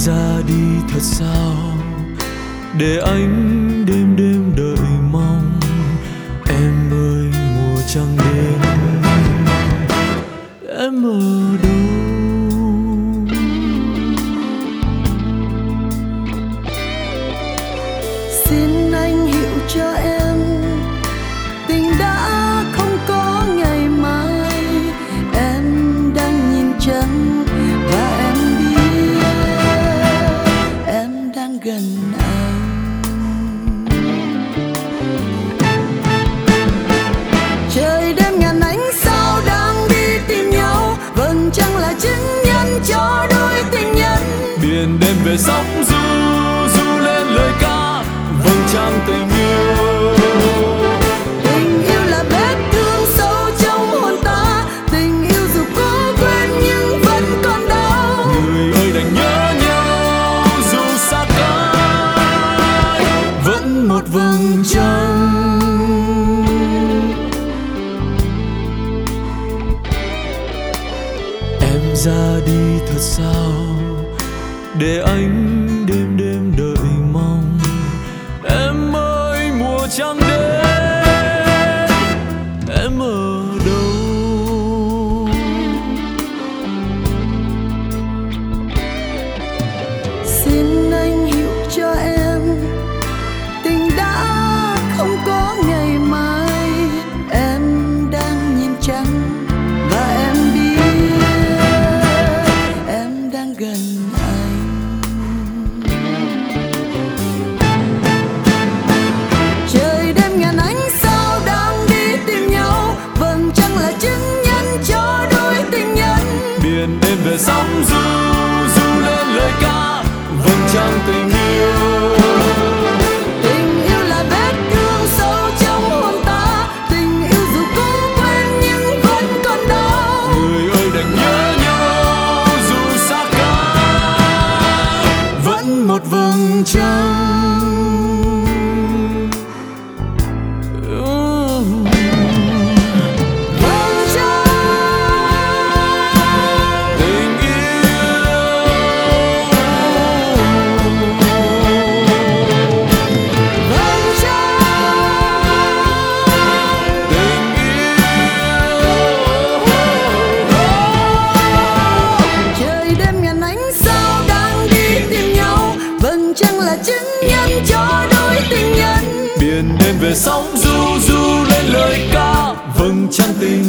ra đi thật sao để anh đêm đêm đợi mong. Em ơi mùa trăng đến, em ở đâu? Xin anh hiểu cho em, tình đã không có ngày mai. Em đang nhìn trăng và em biết em đang gần anh. Trời đêm ngàn ánh sao đang đi tìm nhau, vầng trăng là chứng nhân cho đôi tình nhân. Biển đêm về sóng du du lên lời ca, vầng trăng tình yêu. Tình yêu là vết thương sâu trong hồn ta, tình yêu dù cố quên nhưng vẫn còn đau. Người ơi đành nhớ nhau dù xa cách, vẫn một vầng trăng. Em ra đi thật sao để anh đêm đêm đợi mong. Em ơi mùa trăng đến, em ở đâu? Xin anh hiểu cho em, tình đã không có ngày mai. Em đang nhìn trăng và em biết em đang gần anh. Trời đêm ngàn ánh sao đang đi tìm nhau, vầng trăng là chứng nhân cho đôi tình nhân. Biển đêm về sóng du du lên lời ca, vầng trăng tình yêu. Tình yêu là vết thương sâu trong hồn ta, tình yêu dù cố quên nhưng vẫn còn đau. Người ơi đành nhớ nhau dù xa cách, vẫn một vầng trăng. Vầng trăng, Tình yêu, vầng trăng, tình yêu. trời đêm ngàn ánh sao đang đi tìm nhau, vầng trăng là chứng nhân cho đôi tình nhân. Biển đêm về sóng du du lên lời ca, vầng trăng tình